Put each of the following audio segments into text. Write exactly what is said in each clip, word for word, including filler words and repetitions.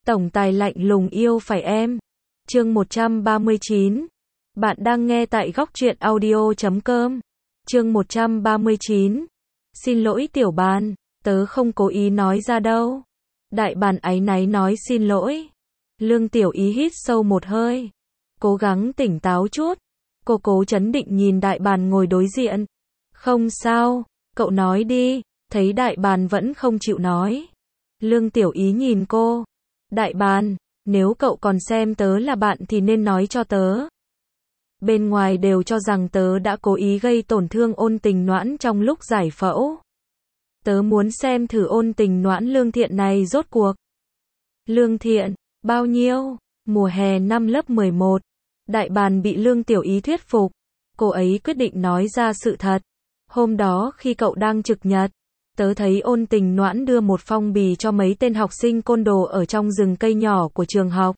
Tổng tài lạnh lùng yêu phải em. Chương một trăm ba mươi chín. Bạn đang nghe tại góc truyện audio chấm com. Chương một trăm ba mươi chín. Xin lỗi tiểu bàn, tớ không cố ý nói ra đâu. Đại bàn áy náy nói xin lỗi. Lương Tiểu Ý hít sâu một hơi, cố gắng tỉnh táo chút. Cô cố trấn định nhìn đại bàn ngồi đối diện. Không sao, cậu nói đi. Thấy đại bàn vẫn không chịu nói, Lương Tiểu Ý nhìn cô. Đại bàn, nếu cậu còn xem tớ là bạn thì nên nói cho tớ. Bên ngoài đều cho rằng tớ đã cố ý gây tổn thương Ôn Tình Noãn trong lúc giải phẫu. Tớ muốn xem thử Ôn Tình Noãn Lương Thiện này rốt cuộc. Lương Thiện, bao nhiêu? Mùa hè năm lớp mười một. Đại bàn bị Lương Tiểu Ý thuyết phục. Cô ấy quyết định nói ra sự thật. Hôm đó khi cậu đang trực nhật, tớ thấy Ôn Tình Noãn đưa một phong bì cho mấy tên học sinh côn đồ ở trong rừng cây nhỏ của trường học.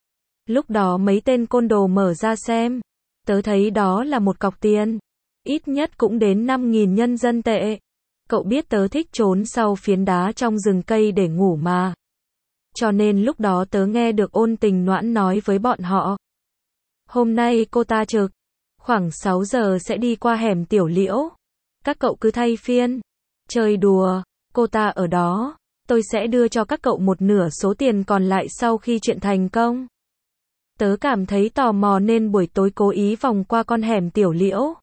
Lúc đó mấy tên côn đồ mở ra xem, tớ thấy đó là một cọc tiền, ít nhất cũng đến năm nghìn nhân dân tệ. Cậu biết tớ thích trốn sau phiến đá trong rừng cây để ngủ mà. Cho nên lúc đó tớ nghe được Ôn Tình Noãn nói với bọn họ. Hôm nay cô ta trực, khoảng sáu giờ sẽ đi qua hẻm Tiểu Liễu. Các cậu cứ thay phiên. Chơi đùa, cô ta ở đó, tôi sẽ đưa cho các cậu một nửa số tiền còn lại sau khi chuyện thành công. Tớ cảm thấy tò mò nên buổi tối cố ý vòng qua con hẻm Tiểu Liễu.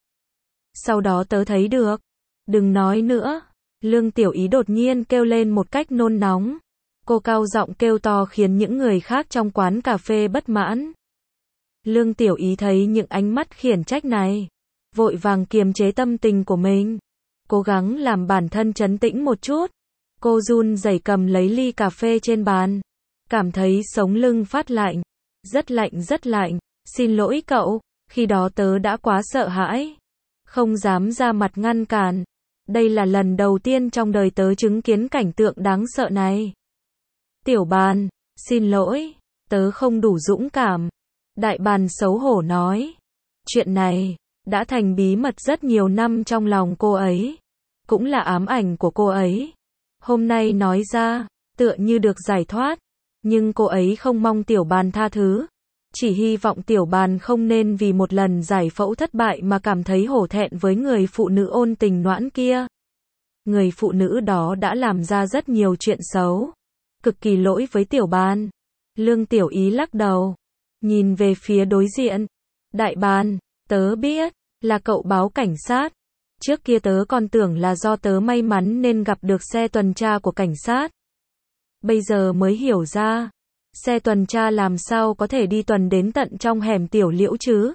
Sau đó tớ thấy được. Đừng nói nữa. Lương Tiểu Ý đột nhiên kêu lên một cách nôn nóng. Cô cao giọng kêu to khiến những người khác trong quán cà phê bất mãn. Lương Tiểu Ý thấy những ánh mắt khiển trách này, vội vàng kiềm chế tâm tình của mình, cố gắng làm bản thân trấn tĩnh một chút. Cô run rẩy cầm lấy ly cà phê trên bàn, cảm thấy sống lưng phát lạnh, rất lạnh rất lạnh. Xin lỗi cậu, khi đó tớ đã quá sợ hãi, không dám ra mặt ngăn cản. Đây là lần đầu tiên trong đời tớ chứng kiến cảnh tượng đáng sợ này. Tiểu bàn, xin lỗi, tớ không đủ dũng cảm. Đại bàn xấu hổ nói. Chuyện này đã thành bí mật rất nhiều năm trong lòng cô ấy, cũng là ám ảnh của cô ấy. Hôm nay nói ra, tựa như được giải thoát, nhưng cô ấy không mong tiểu bàn tha thứ, chỉ hy vọng tiểu bàn không nên vì một lần giải phẫu thất bại mà cảm thấy hổ thẹn với người phụ nữ Ôn Tình Noãn kia. Người phụ nữ đó đã làm ra rất nhiều chuyện xấu, cực kỳ lỗi với tiểu bàn. Lương Tiểu Ý lắc đầu, nhìn về phía đối diện. Đại bàn, tớ biết, là cậu báo cảnh sát. Trước kia tớ còn tưởng là do tớ may mắn nên gặp được xe tuần tra của cảnh sát. Bây giờ mới hiểu ra, xe tuần tra làm sao có thể đi tuần đến tận trong hẻm Tiểu Liễu chứ?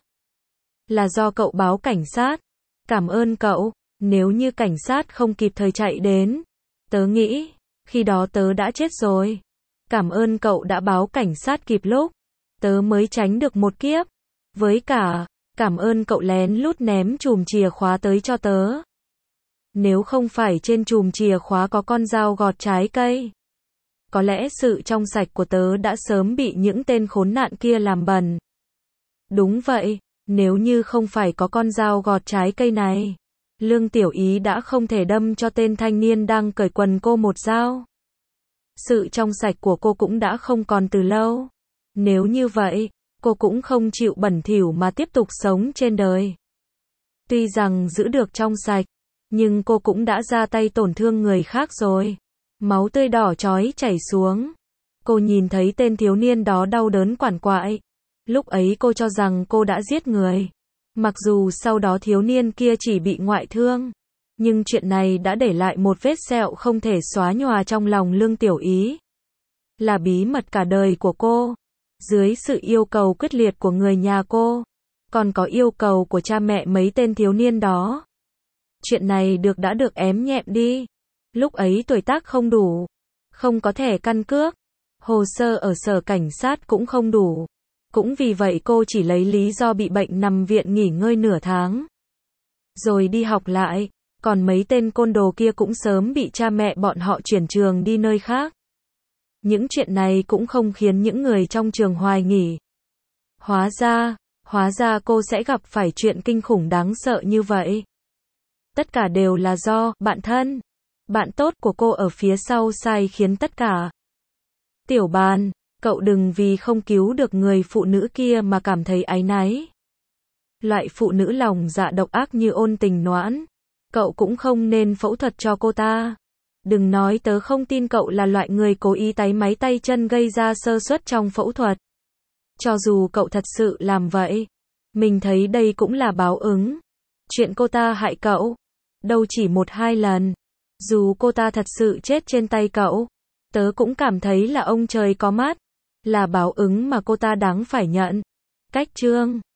Là do cậu báo cảnh sát. Cảm ơn cậu, nếu như cảnh sát không kịp thời chạy đến, tớ nghĩ, khi đó tớ đã chết rồi. Cảm ơn cậu đã báo cảnh sát kịp lúc, tớ mới tránh được một kiếp. Với cả, cảm ơn cậu lén lút ném chùm chìa khóa tới cho tớ. Nếu không phải trên chùm chìa khóa có con dao gọt trái cây, có lẽ sự trong sạch của tớ đã sớm bị những tên khốn nạn kia làm bẩn. Đúng vậy, nếu như không phải có con dao gọt trái cây này, Lương Tiểu Ý đã không thể đâm cho tên thanh niên đang cởi quần cô một dao. Sự trong sạch của cô cũng đã không còn từ lâu. Nếu như vậy, cô cũng không chịu bẩn thỉu mà tiếp tục sống trên đời. Tuy rằng giữ được trong sạch, nhưng cô cũng đã ra tay tổn thương người khác rồi. Máu tươi đỏ chói chảy xuống. Cô nhìn thấy tên thiếu niên đó đau đớn quằn quại. Lúc ấy cô cho rằng cô đã giết người. Mặc dù sau đó thiếu niên kia chỉ bị ngoại thương, nhưng chuyện này đã để lại một vết sẹo không thể xóa nhòa trong lòng Lương Tiểu Ý. Là bí mật cả đời của cô. Dưới sự yêu cầu quyết liệt của người nhà cô, còn có yêu cầu của cha mẹ mấy tên thiếu niên đó. Chuyện này được đã được ém nhẹm đi. Lúc ấy tuổi tác không đủ, không có thẻ căn cước, hồ sơ ở sở cảnh sát cũng không đủ. Cũng vì vậy cô chỉ lấy lý do bị bệnh nằm viện nghỉ ngơi nửa tháng, rồi đi học lại. Còn mấy tên côn đồ kia cũng sớm bị cha mẹ bọn họ chuyển trường đi nơi khác. Những chuyện này cũng không khiến những người trong trường hoài nghỉ. Hóa ra, hóa ra cô sẽ gặp phải chuyện kinh khủng đáng sợ như vậy. Tất cả đều là do bạn thân, bạn tốt của cô ở phía sau sai khiến tất cả. Tiểu bàn, Cậu đừng vì không cứu được người phụ nữ kia mà cảm thấy áy náy. Loại phụ nữ lòng dạ độc ác như Ôn Tình Noãn, cậu cũng không nên phẫu thuật cho cô ta. Đừng nói tớ không tin cậu là loại người cố ý táy máy tay chân gây ra sơ suất trong phẫu thuật. Cho dù cậu thật sự làm vậy, mình thấy đây cũng là báo ứng. Chuyện cô ta hại cậu, đâu chỉ một hai lần. Dù cô ta thật sự chết trên tay cậu, tớ cũng cảm thấy là ông trời có mắt, là báo ứng mà cô ta đáng phải nhận. Cách chương